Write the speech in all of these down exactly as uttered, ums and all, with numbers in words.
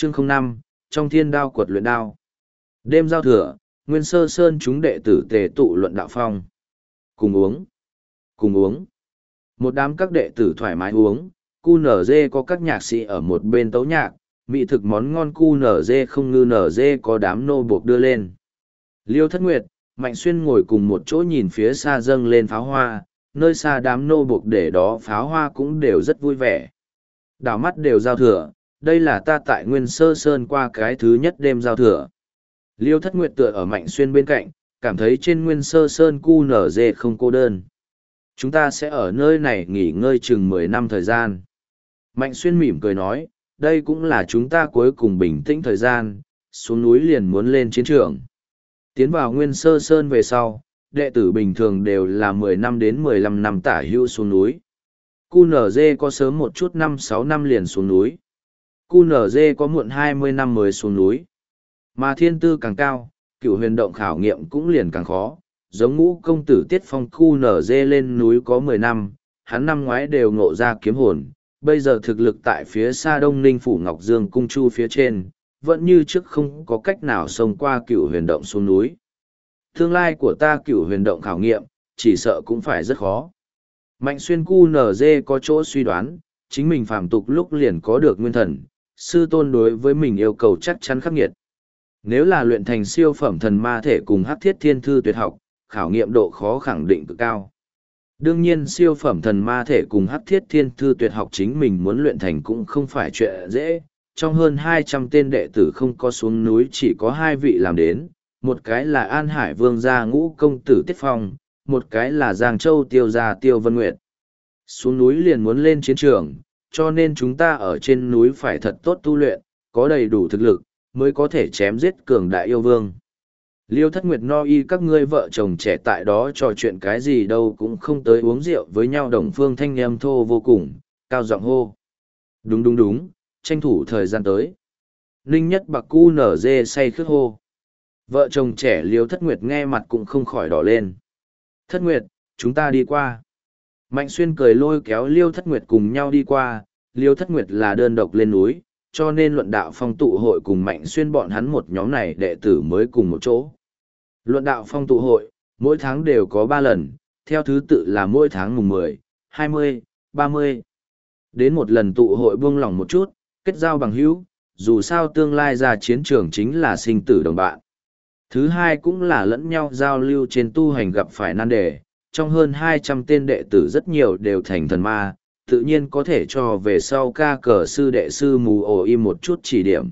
Chương không năm, trong thiên đao quật luyện đao. Đêm giao thừa, Nguyên Sơ Sơn chúng đệ tử tề tụ luận đạo phong. Cùng uống. Cùng uống. Một đám các đệ tử thoải mái uống, cu nở dê có các nhạc sĩ ở một bên tấu nhạc, mỹ thực món ngon cu nở dê không ngư nở dê có đám nô buộc đưa lên. Liêu Thất Nguyệt, Mạnh Xuyên ngồi cùng một chỗ nhìn phía xa dâng lên pháo hoa, nơi xa đám nô buộc để đó pháo hoa cũng đều rất vui vẻ. Đảo mắt đều giao thừa, đây là ta tại Nguyên Sơ Sơn qua cái thứ nhất đêm giao thừa. Liêu Thất Nguyệt tựa ở Mạnh Xuyên bên cạnh, cảm thấy trên Nguyên Sơ Sơn cu nở dê không cô đơn. Chúng ta sẽ ở nơi này nghỉ ngơi chừng mười năm thời gian. Mạnh Xuyên mỉm cười nói, đây cũng là chúng ta cuối cùng bình tĩnh thời gian, xuống núi liền muốn lên chiến trường. Tiến vào Nguyên Sơ Sơn về sau, đệ tử bình thường đều là mười năm đến mười lăm năm tả hữu xuống núi. cu nở dê có sớm một chút năm sáu năm liền xuống núi. cu nở dê có muộn hai mươi năm mới xuống núi. Mà thiên tư càng cao, cửu huyền động khảo nghiệm cũng liền càng khó. Giống ngũ công tử Tiết Phong cu nở dê lên núi có mười năm, hắn năm ngoái đều ngộ ra kiếm hồn, bây giờ thực lực tại phía xa Đông Ninh Phủ Ngọc Dương Cung Chu phía trên, vẫn như trước không có cách nào xông qua cửu huyền động xuống núi. Tương lai của ta cửu huyền động khảo nghiệm, chỉ sợ cũng phải rất khó. Mạnh Xuyên cu nở dê có chỗ suy đoán, chính mình phàm tục lúc liền có được nguyên thần, sư tôn đối với mình yêu cầu chắc chắn khắc nghiệt. Nếu là luyện thành siêu phẩm thần ma thể cùng hắc thiết thiên thư tuyệt học, khảo nghiệm độ khó khẳng định cực cao. Đương nhiên siêu phẩm thần ma thể cùng hắc thiết thiên thư tuyệt học chính mình muốn luyện thành cũng không phải chuyện dễ. Trong hơn hai trăm tên đệ tử không có xuống núi chỉ có hai vị làm đến, một cái là An Hải Vương gia ngũ công tử Tiết Phong, một cái là Giang Châu Tiêu gia Tiêu Vân Nguyệt. Xuống núi liền muốn lên chiến trường, cho nên chúng ta ở trên núi phải thật tốt tu luyện, có đầy đủ thực lực, mới có thể chém giết cường đại yêu vương. Liêu Thất Nguyệt no y các ngươi vợ chồng trẻ tại đó trò chuyện cái gì đâu cũng không tới uống rượu với nhau. Đồng Phương thanh âm thô vô cùng, cao giọng hô. Đúng đúng đúng, tranh thủ thời gian tới. Ninh Nhất Bạc cu nở dê say khước hô. Vợ chồng trẻ Liêu Thất Nguyệt nghe mặt cũng không khỏi đỏ lên. Thất Nguyệt, chúng ta đi qua. Mạnh Xuyên cười lôi kéo Liêu Thất Nguyệt cùng nhau đi qua. Liêu Thất Nguyệt là đơn độc lên núi, cho nên luận đạo phong tụ hội cùng Mạnh Xuyên bọn hắn một nhóm này đệ tử mới cùng một chỗ. Luận đạo phong tụ hội, mỗi tháng đều có ba lần, theo thứ tự là mỗi tháng mùng mười, hai mươi, ba mươi. Đến một lần tụ hội buông lỏng một chút, kết giao bằng hữu, dù sao tương lai ra chiến trường chính là sinh tử đồng bạn. Thứ hai cũng là lẫn nhau giao lưu trên tu hành gặp phải nan đề, trong hơn hai trăm tên đệ tử rất nhiều đều thành thần ma, tự nhiên có thể cho về sau ca cờ sư đệ sư mù ổ im một chút chỉ điểm.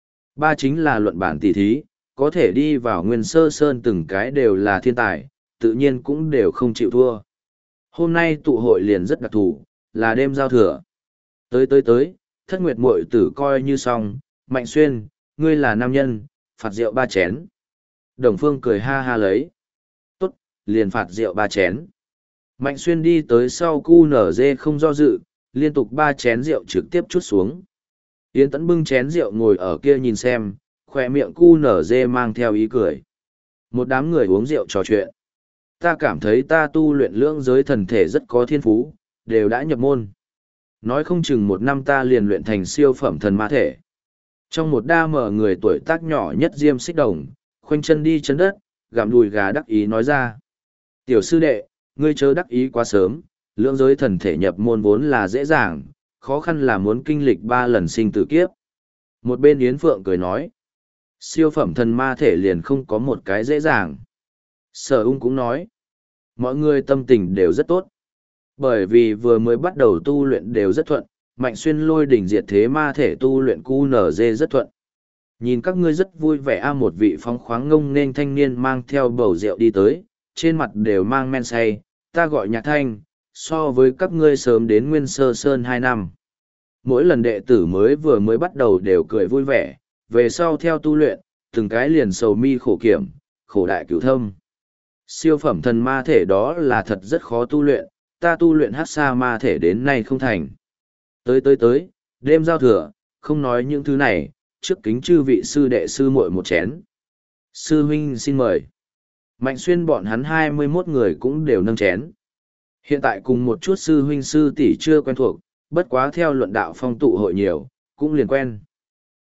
Ba chính là luận bản tỷ thí, có thể đi vào Nguyên Sơ Sơn từng cái đều là thiên tài, tự nhiên cũng đều không chịu thua. Hôm nay tụ hội liền rất đặc thù, là đêm giao thừa. Tới tới tới, Thất Nguyệt muội tử coi như xong, Mạnh Xuyên, ngươi là nam nhân, phạt rượu ba chén. Đồng Phương cười ha ha lấy. Tốt, liền phạt rượu ba chén. Mạnh Xuyên đi tới sau cu nở dê không do dự, liên tục ba chén rượu trực tiếp chút xuống. Yến Tẫn bưng chén rượu ngồi ở kia nhìn xem, khoe miệng cu nở dê mang theo ý cười. Một đám người uống rượu trò chuyện. Ta cảm thấy ta tu luyện lưỡng giới thần thể rất có thiên phú, đều đã nhập môn. Nói không chừng một năm ta liền luyện thành siêu phẩm thần ma thể. Trong một đa mở người tuổi tác nhỏ nhất Diêm Xích Đồng, khoanh chân đi chân đất, gặm đùi gà đắc ý nói ra. Tiểu sư đệ, ngươi chớ đắc ý quá sớm, lưỡng giới thần thể nhập môn vốn là dễ dàng, khó khăn là muốn kinh lịch ba lần sinh tử kiếp. Một bên Yến Phượng cười nói. Siêu phẩm thần ma thể liền không có một cái dễ dàng. Sở ung cũng nói. Mọi người tâm tình đều rất tốt. Bởi vì vừa mới bắt đầu tu luyện đều rất thuận, Mạnh Xuyên lôi đỉnh diệt thế ma thể tu luyện cu nở dê rất thuận. Nhìn các ngươi rất vui vẻ a một vị phóng khoáng ngông nên thanh niên mang theo bầu rượu đi tới, trên mặt đều mang men say, ta gọi Nhạc Thanh, so với các ngươi sớm đến Nguyên Sơ Sơn hai năm. Mỗi lần đệ tử mới vừa mới bắt đầu đều cười vui vẻ, về sau theo tu luyện, từng cái liền sầu mi khổ kiểm, khổ đại cửu thâm. Siêu phẩm thần ma thể đó là thật rất khó tu luyện, ta tu luyện hát xa ma thể đến nay không thành. Tới tới tới, đêm giao thừa, không nói những thứ này, trước kính chư vị sư đệ sư muội một chén. Sư huynh xin mời. Mạnh Xuyên bọn hắn hai mươi mốt người cũng đều nâng chén. Hiện tại cùng một chút sư huynh sư tỷ chưa quen thuộc, bất quá theo luận đạo phong tụ hội nhiều, cũng liền quen.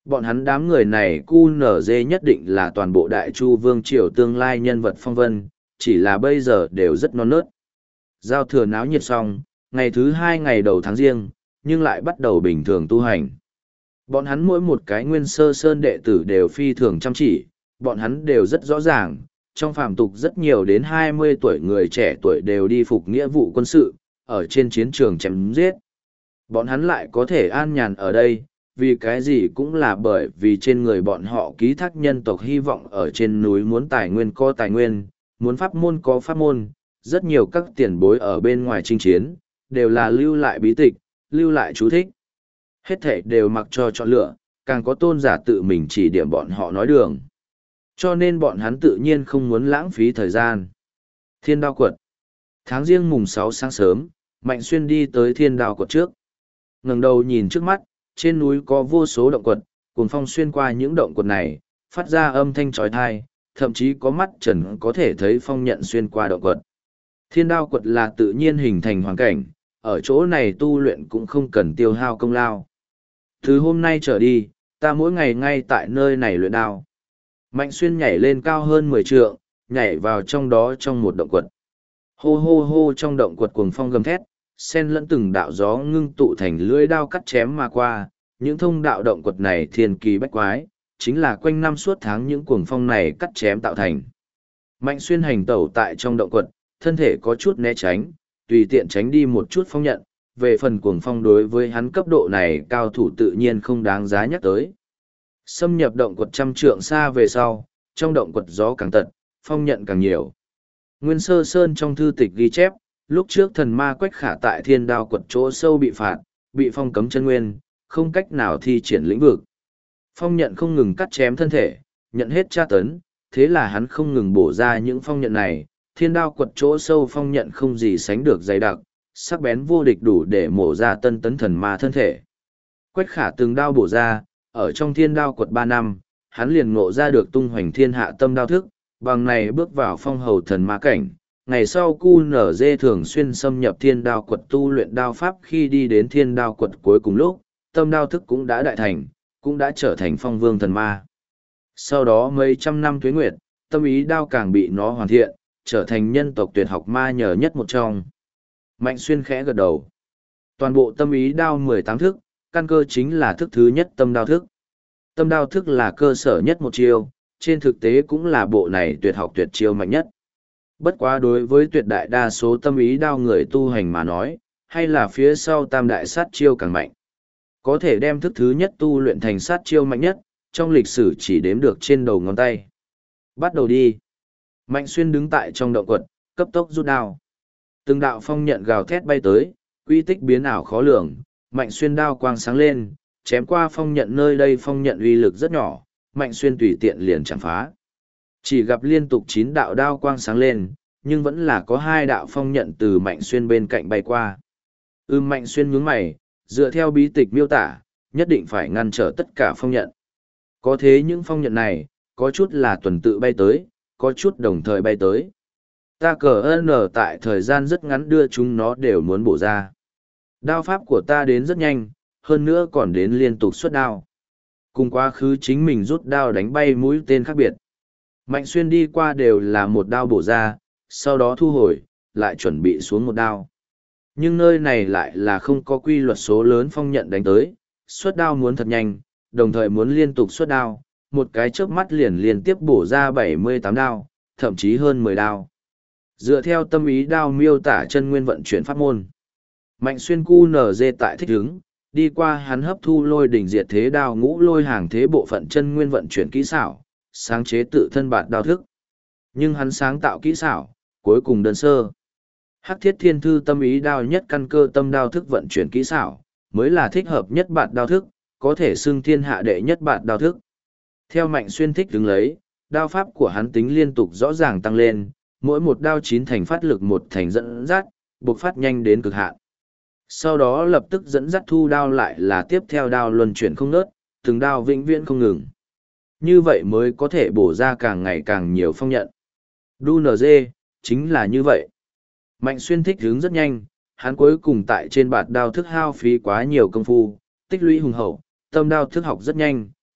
Bọn hắn đám người này cu nở dê nhất định là toàn bộ đại chu vương triều tương lai nhân vật phong vân, chỉ là bây giờ đều rất non nớt. Giao thừa náo nhiệt xong, ngày thứ hai ngày đầu tháng riêng, nhưng lại bắt đầu bình thường tu hành. Bọn hắn mỗi một cái nguyên sơ sơn đệ tử đều phi thường chăm chỉ, bọn hắn đều rất rõ ràng, trong phàm tục rất nhiều đến hai mươi tuổi người trẻ tuổi đều đi phục nghĩa vụ quân sự, ở trên chiến trường chém giết. Bọn hắn lại có thể an nhàn ở đây, vì cái gì cũng là bởi vì trên người bọn họ ký thác nhân tộc hy vọng ở trên núi muốn tài nguyên có tài nguyên, muốn pháp môn có pháp môn, rất nhiều các tiền bối ở bên ngoài chinh chiến, đều là lưu lại bí tịch, lưu lại chú thích. Hết thảy đều mặc cho chọn lựa, càng có tôn giả tự mình chỉ điểm bọn họ nói đường. Cho nên bọn hắn tự nhiên không muốn lãng phí thời gian. Thiên đao quật. Tháng riêng mùng sáu sáng sớm, Mạnh Xuyên đi tới thiên đao quật trước. Ngẩng đầu nhìn trước mắt, trên núi có vô số động quật, cuồng phong xuyên qua những động quật này, phát ra âm thanh trói thai, thậm chí có mắt trần có thể thấy phong nhận xuyên qua động quật. Thiên đao quật là tự nhiên hình thành hoàn cảnh, ở chỗ này tu luyện cũng không cần tiêu hao công lao. Từ hôm nay trở đi, ta mỗi ngày ngay tại nơi này luyện đao. Mạnh Xuyên nhảy lên cao hơn mười trượng, nhảy vào trong đó trong một động quật. Hô hô hô, trong động quật cuồng phong gầm thét, xen lẫn từng đạo gió ngưng tụ thành lưỡi đao cắt chém mà qua. Những thông đạo động quật này thiên kỳ bách quái, chính là quanh năm suốt tháng những cuồng phong này cắt chém tạo thành. Mạnh Xuyên hành tẩu tại trong động quật, thân thể có chút né tránh, tùy tiện tránh đi một chút phong nhận. Về phần cuồng phong đối với hắn cấp độ này cao thủ tự nhiên không đáng giá nhắc tới. Xâm nhập động quật trăm trượng xa về sau, trong động quật gió càng tật, phong nhận càng nhiều. Nguyên Sơ Sơn trong thư tịch ghi chép, lúc trước thần ma Quách Khả tại thiên đao quật chỗ sâu bị phạt, bị phong cấm chân nguyên, không cách nào thi triển lĩnh vực. Phong nhận không ngừng cắt chém thân thể, nhận hết tra tấn, thế là hắn không ngừng bổ ra những phong nhận này, thiên đao quật chỗ sâu phong nhận không gì sánh được dày đặc, sắc bén vô địch đủ để mổ ra tân tấn thần ma thân thể. Quách Khả từng đao bổ ra, ở trong thiên đao quật ba năm, hắn liền ngộ ra được tung hoành thiên hạ tâm đao thức, bằng này bước vào phong hầu thần ma cảnh. Ngày sau cu nở dê thường xuyên xâm nhập thiên đao quật tu luyện đao pháp, khi đi đến thiên đao quật cuối cùng lúc, tâm đao thức cũng đã đại thành, cũng đã trở thành phong vương thần ma. Sau đó mấy trăm năm tuế nguyệt, tâm ý đao càng bị nó hoàn thiện, trở thành nhân tộc tuyệt học ma nhờ nhất một trong. Mạnh Xuyên khẽ gật đầu. Toàn bộ tâm ý đao mười tám thức, căn cơ chính là thức thứ nhất tâm đao thức. Tâm đao thức là cơ sở nhất một chiêu, trên thực tế cũng là bộ này tuyệt học tuyệt chiêu mạnh nhất. Bất quá đối với tuyệt đại đa số tâm ý đao người tu hành mà nói, hay là phía sau tam đại sát chiêu càng mạnh. Có thể đem thức thứ nhất tu luyện thành sát chiêu mạnh nhất, trong lịch sử chỉ đếm được trên đầu ngón tay. Bắt đầu đi. Mạnh Xuyên đứng tại trong động quật, cấp tốc rút đao. Từng đạo phong nhận gào thét bay tới, quy tích biến ảo khó lường, Mạnh Xuyên đao quang sáng lên, chém qua phong nhận, nơi đây phong nhận uy lực rất nhỏ, Mạnh Xuyên tùy tiện liền chạm phá. Chỉ gặp liên tục chín đạo đao quang sáng lên, nhưng vẫn là có hai đạo phong nhận từ Mạnh Xuyên bên cạnh bay qua. Ưm Mạnh Xuyên nhướng mày, dựa theo bí tịch miêu tả, nhất định phải ngăn trở tất cả phong nhận. Có thế những phong nhận này, có chút là tuần tự bay tới, có chút đồng thời bay tới. Ta cờ ơn ở tại thời gian rất ngắn đưa chúng nó đều muốn bổ ra. Đao pháp của ta đến rất nhanh, hơn nữa còn đến liên tục xuất đao. Cùng quá khứ chính mình rút đao đánh bay mũi tên khác biệt. Mạnh Xuyên đi qua đều là một đao bổ ra, sau đó thu hồi, lại chuẩn bị xuống một đao. Nhưng nơi này lại là không có quy luật số lớn phong nhận đánh tới, xuất đao muốn thật nhanh, đồng thời muốn liên tục xuất đao, một cái chớp mắt liền liên tiếp bổ ra bảy mươi tám đao, thậm chí hơn mười đao. Dựa theo tâm ý đao miêu tả chân nguyên vận chuyển pháp môn, Mạnh Xuyên cu nở dê tại thích ứng, đi qua hắn hấp thu lôi đỉnh diệt thế đao ngũ lôi hàng thế bộ phận chân nguyên vận chuyển kỹ xảo, sáng chế tự thân bạt đao thức. Nhưng hắn sáng tạo kỹ xảo, cuối cùng đơn sơ. Hắc Thiết Thiên Thư tâm ý đao nhất căn cơ tâm đao thức vận chuyển kỹ xảo, mới là thích hợp nhất bạt đao thức, có thể xưng thiên hạ đệ nhất bạt đao thức. Theo Mạnh Xuyên thích đứng lấy, đao pháp của hắn tính liên tục rõ ràng tăng lên, mỗi một đao chín thành phát lực một thành dẫn dắt, buộc phát nhanh đến cực hạn. Sau đó lập tức dẫn dắt thu đao lại là tiếp theo đao luân chuyển không ngớt, từng đao vĩnh viễn không ngừng. Như vậy mới có thể bổ ra càng ngày càng nhiều phong nhận. đu en giê, chính là như vậy. Mạnh Xuyên thích hướng rất nhanh, hắn cuối cùng tại trên bạt đao thức hao phí quá nhiều công phu, tích lũy hùng hậu, tâm đao thức học rất nhanh,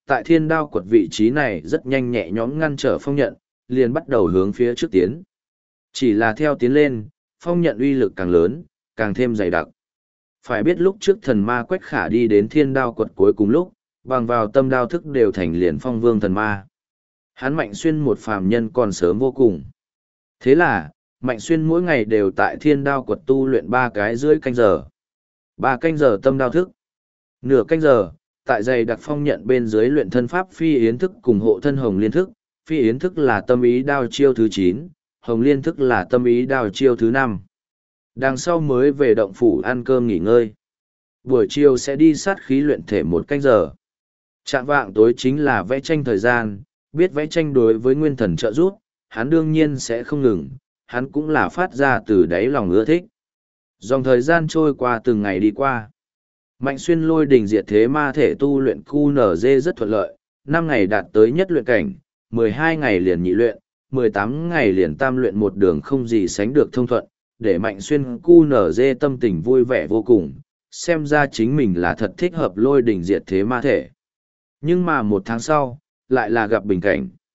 tại thiên đao quật vị trí này rất nhanh nhẹ nhõm ngăn trở phong nhận, liền bắt đầu hướng phía trước tiến. Chỉ là theo tiến lên, phong nhận uy lực càng lớn, càng thêm dày đặc. Phải biết lúc trước thần ma Quách Khả đi đến thiên đao quật cuối cùng lúc, bằng vào tâm đao thức đều thành liền phong vương thần ma. Hắn Mạnh Xuyên một phàm nhân còn sớm vô cùng. Thế là, Mạnh Xuyên mỗi ngày đều tại thiên đao quật tu luyện ba cái rưỡi canh giờ. Ba canh giờ tâm đao thức. Nửa canh giờ, tại dày đặc phong nhận bên dưới luyện thân pháp phi yến thức cùng hộ thân hồng liên thức. Phi yến thức là tâm ý đao chiêu thứ chín, hồng liên thức là tâm ý đao chiêu thứ năm. Đằng sau mới về động phủ ăn cơm nghỉ ngơi. Buổi chiều sẽ đi sát khí luyện thể một canh giờ. Trạng vạng tối chính là vẽ tranh thời gian, biết vẽ tranh đối với nguyên thần trợ giúp, hắn đương nhiên sẽ không ngừng, hắn cũng là phát ra từ đáy lòng ưa thích. Dòng thời gian trôi qua từng ngày đi qua. Mạnh Xuyên lôi đỉnh diệt thế ma thể tu luyện Q N D rất thuận lợi, năm ngày đạt tới nhất luyện cảnh, mười hai ngày liền nhị luyện, mười tám ngày liền tam luyện một đường không gì sánh được thông thuận, để Mạnh Xuyên Q N D tâm tình vui vẻ vô cùng, xem ra chính mình là thật thích hợp lôi đỉnh diệt thế ma thể. Nhưng mà một tháng sau, lại là gặp bình cảnh.